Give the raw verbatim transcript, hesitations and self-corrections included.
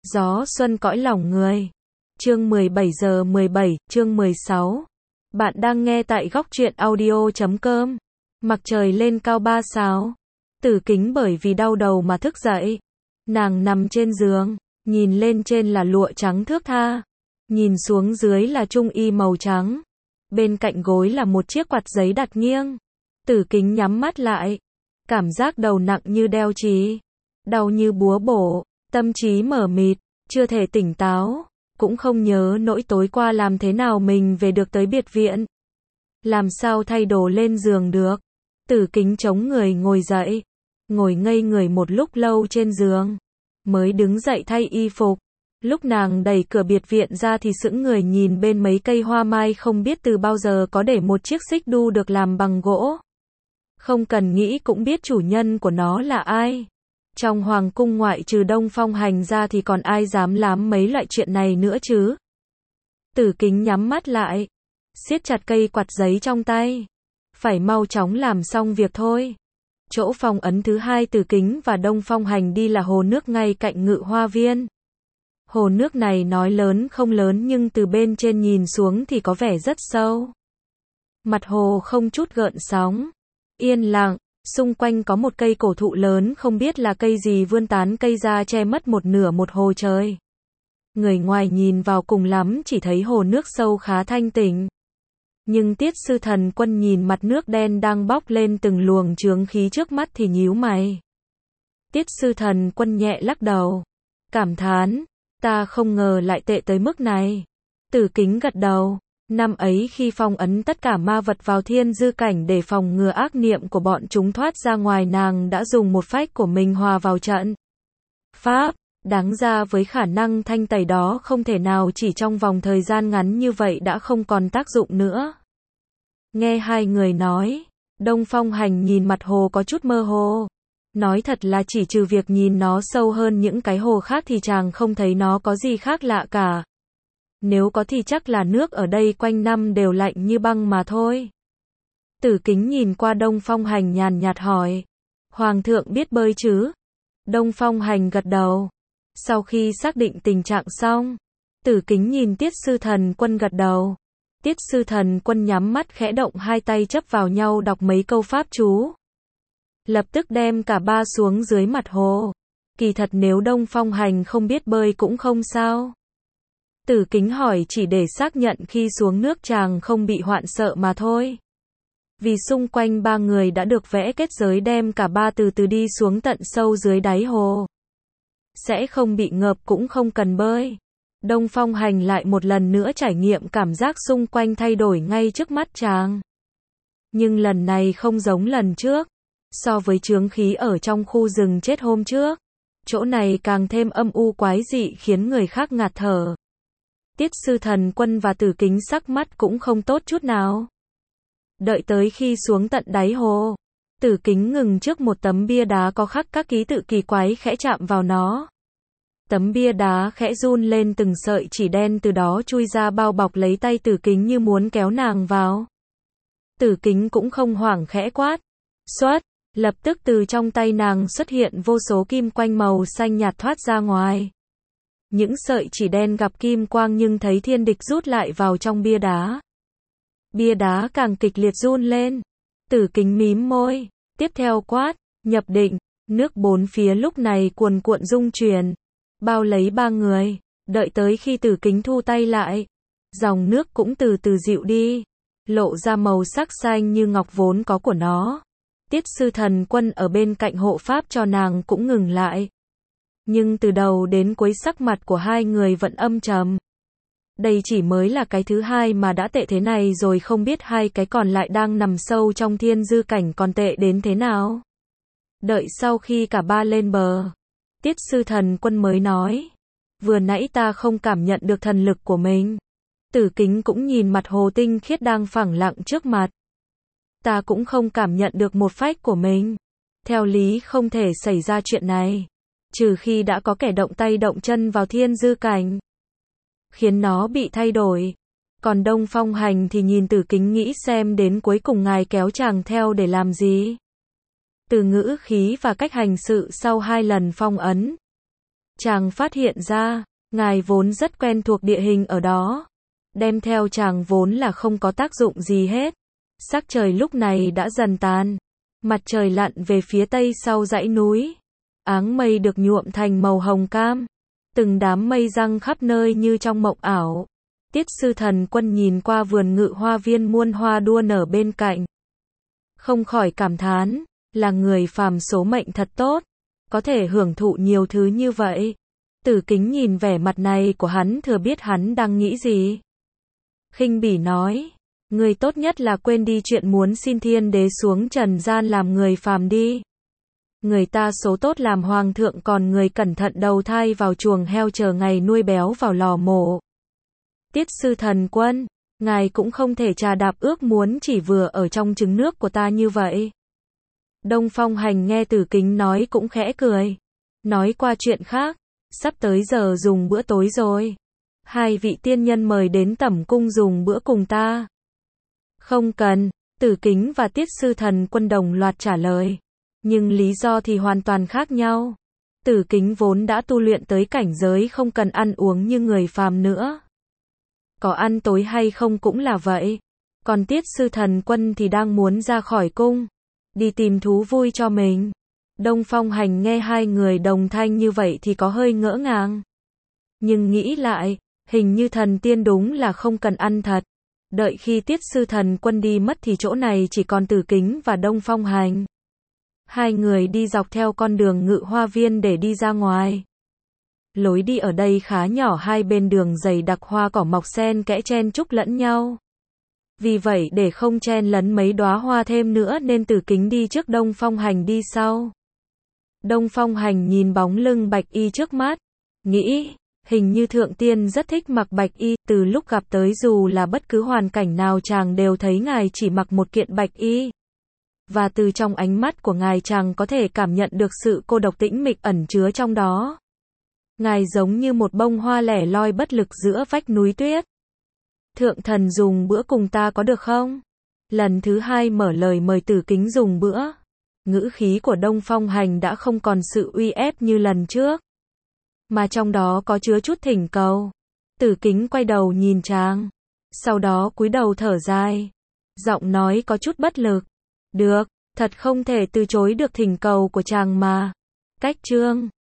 Gió xuân cõi lòng người. Chương mười bảy giờ mười bảy, chương mười sáu. Bạn đang nghe tại góc truyện audio chấm com. Mặt trời lên cao ba sao. Tử Kính bởi vì đau đầu mà thức dậy. Nàng nằm trên giường, nhìn lên trên là lụa trắng thướt tha, nhìn xuống dưới là trung y màu trắng. Bên cạnh gối là một chiếc quạt giấy đặt nghiêng. Tử Kính nhắm mắt lại, cảm giác đầu nặng như đeo chì, đau như búa bổ, tâm trí mờ mịt, chưa thể tỉnh táo, cũng không nhớ nỗi tối qua làm thế nào mình về được tới biệt viện. Làm sao thay đồ lên giường được. Tử Kính chống người ngồi dậy, ngồi ngây người một lúc lâu trên giường, mới đứng dậy thay y phục. Lúc nàng đẩy cửa biệt viện ra thì sững người nhìn bên mấy cây hoa mai không biết từ bao giờ có để một chiếc xích đu được làm bằng gỗ. Không cần nghĩ cũng biết chủ nhân của nó là ai. Trong hoàng cung ngoại trừ Đông Phong Hành ra thì còn ai dám làm mấy loại chuyện này nữa chứ. Tử Kính nhắm mắt lại, siết chặt cây quạt giấy trong tay. Phải mau chóng làm xong việc thôi. Chỗ phong ấn thứ hai Tử Kính và Đông Phong Hành đi là hồ nước ngay cạnh Ngự Hoa Viên. Hồ nước này nói lớn không lớn nhưng từ bên trên nhìn xuống thì có vẻ rất sâu. Mặt hồ không chút gợn sóng, yên lặng, xung quanh có một cây cổ thụ lớn không biết là cây gì vươn tán cây ra che mất một nửa một hồ trời. Người ngoài nhìn vào cùng lắm chỉ thấy hồ nước sâu khá thanh tịnh. Nhưng Tiết Sư Thần Quân nhìn mặt nước đen đang bốc lên từng luồng chướng khí trước mắt thì nhíu mày. Tiết Sư Thần Quân nhẹ lắc đầu, cảm thán, ta không ngờ lại tệ tới mức này. Tử Kính gật đầu, năm ấy khi phong ấn tất cả ma vật vào thiên dư cảnh để phòng ngừa ác niệm của bọn chúng thoát ra ngoài, nàng đã dùng một phách của mình hòa vào trận pháp. Đáng ra với khả năng thanh tẩy đó không thể nào chỉ trong vòng thời gian ngắn như vậy đã không còn tác dụng nữa. Nghe hai người nói, Đông Phong Hành nhìn mặt hồ có chút mơ hồ. Nói thật là chỉ trừ việc nhìn nó sâu hơn những cái hồ khác thì chàng không thấy nó có gì khác lạ cả. Nếu có thì chắc là nước ở đây quanh năm đều lạnh như băng mà thôi. Tử Kính nhìn qua Đông Phong Hành nhàn nhạt hỏi, Hoàng thượng biết bơi chứ? Đông Phong Hành gật đầu. Sau khi xác định tình trạng xong, Tử Kính nhìn Tiết Sư Thần Quân gật đầu. Tiết Sư Thần Quân nhắm mắt khẽ động hai tay chấp vào nhau đọc mấy câu pháp chú. Lập tức đem cả ba xuống dưới mặt hồ. Kỳ thật nếu Đông Phong Hành không biết bơi cũng không sao. Tử Kính hỏi chỉ để xác nhận khi xuống nước chàng không bị hoạn sợ mà thôi. Vì xung quanh ba người đã được vẽ kết giới đem cả ba từ từ đi xuống tận sâu dưới đáy hồ. Sẽ không bị ngợp cũng không cần bơi. Đông Phong Hành lại một lần nữa trải nghiệm cảm giác xung quanh thay đổi ngay trước mắt chàng. Nhưng lần này không giống lần trước. So với chướng khí ở trong khu rừng chết hôm trước, chỗ này càng thêm âm u quái dị khiến người khác ngạt thở. Tiết Sư Thần Quân và Tử Kính sắc mắt cũng không tốt chút nào. Đợi tới khi xuống tận đáy hồ, Tử Kính ngừng trước một tấm bia đá có khắc các ký tự kỳ quái, khẽ chạm vào nó. Tấm bia đá khẽ run lên, từng sợi chỉ đen từ đó chui ra bao bọc lấy tay Tử Kính như muốn kéo nàng vào. Tử Kính cũng không hoảng, khẽ quát, "Xuất!" Lập tức từ trong tay nàng xuất hiện vô số kim quanh màu xanh nhạt thoát ra ngoài. Những sợi chỉ đen gặp kim quang nhưng thấy thiên địch rút lại vào trong bia đá. Bia đá càng kịch liệt run lên. Tử Kính mím môi, tiếp theo quát, "Nhập định!" Nước bốn phía lúc này cuồn cuộn rung chuyển, bao lấy ba người. Đợi tới khi Tử Kính thu tay lại, dòng nước cũng từ từ dịu đi, lộ ra màu sắc xanh như ngọc vốn có của nó. Tiết Sư Thần Quân ở bên cạnh hộ pháp cho nàng cũng ngừng lại. Nhưng từ đầu đến cuối sắc mặt của hai người vẫn âm trầm. Đây chỉ mới là cái thứ hai mà đã tệ thế này rồi, không biết hai cái còn lại đang nằm sâu trong thiên dư cảnh còn tệ đến thế nào. Đợi sau khi cả ba lên bờ, Tiết Sư Thần Quân mới nói, vừa nãy ta không cảm nhận được thần lực của mình. Tử Kính cũng nhìn mặt hồ tinh khiết đang phẳng lặng trước mặt. Ta cũng không cảm nhận được một phách của mình. Theo lý không thể xảy ra chuyện này, trừ khi đã có kẻ động tay động chân vào thiên dư cảnh, khiến nó bị thay đổi. Còn Đông Phong Hành thì nhìn Tử Kính nghĩ xem đến cuối cùng ngài kéo chàng theo để làm gì. Từ ngữ khí và cách hành sự sau hai lần phong ấn, Chàng phát hiện ra, ngài vốn rất quen thuộc địa hình ở đó. Đem theo chàng vốn là không có tác dụng gì hết. Sắc trời lúc này đã dần tàn. Mặt trời lặn về phía tây sau dãy núi. Áng mây được nhuộm thành màu hồng cam. Từng đám mây răng khắp nơi như trong mộng ảo. Tiết Sư Thần Quân nhìn qua vườn ngự hoa viên muôn hoa đua nở bên cạnh. Không khỏi cảm thán, là người phàm số mệnh thật tốt, có thể hưởng thụ nhiều thứ như vậy. Tử Kính nhìn vẻ mặt này của hắn thừa biết hắn đang nghĩ gì. Khinh bỉ nói, người tốt nhất là quên đi chuyện muốn xin thiên đế xuống trần gian làm người phàm đi. Người ta số tốt làm hoàng thượng, còn người cẩn thận đầu thai vào chuồng heo chờ ngày nuôi béo vào lò mổ. Tiết Sư Thần Quân, ngài cũng không thể trà đạp ước muốn chỉ vừa ở trong trứng nước của ta như vậy. Đông Phong Hành nghe Tử Kính nói cũng khẽ cười. Nói qua chuyện khác, sắp tới giờ dùng bữa tối rồi. Hai vị tiên nhân mời đến tẩm cung dùng bữa cùng ta. Không cần, Tử Kính và Tiết Sư Thần Quân đồng loạt trả lời. Nhưng lý do thì hoàn toàn khác nhau. Tử Kính vốn đã tu luyện tới cảnh giới không cần ăn uống như người phàm nữa. Có ăn tối hay không cũng là vậy. Còn Tiết Sư Thần Quân thì đang muốn ra khỏi cung, đi tìm thú vui cho mình. Đông Phong Hành nghe hai người đồng thanh như vậy thì có hơi ngỡ ngàng. Nhưng nghĩ lại, hình như thần tiên đúng là không cần ăn thật. Đợi khi Tiết Sư Thần Quân đi mất thì chỗ này chỉ còn Tử Kính và Đông Phong Hành. Hai người đi dọc theo con đường ngự hoa viên để đi ra ngoài. Lối đi ở đây khá nhỏ, hai bên đường dày đặc hoa cỏ mọc xen kẽ chen chúc lẫn nhau. Vì vậy để không chen lấn mấy đóa hoa thêm nữa nên Tử Kính đi trước, Đông Phong Hành đi sau. Đông Phong Hành nhìn bóng lưng bạch y trước mắt, nghĩ, hình như thượng tiên rất thích mặc bạch y, từ lúc gặp tới dù là bất cứ hoàn cảnh nào chàng đều thấy ngài chỉ mặc một kiện bạch y. Và từ trong ánh mắt của ngài chàng có thể cảm nhận được sự cô độc tĩnh mịch ẩn chứa trong đó. Ngài giống như một bông hoa lẻ loi bất lực giữa vách núi tuyết. Thượng thần dùng bữa cùng ta có được không? Lần thứ hai mở lời mời Tử Kính dùng bữa. Ngữ khí của Đông Phong Hành đã không còn sự uy ép như lần trước, mà trong đó có chứa chút thỉnh cầu. Tử Kính quay đầu nhìn chàng, sau đó cúi đầu thở dài, giọng nói có chút bất lực. Được, thật không thể từ chối được thỉnh cầu của chàng mà. Cách chương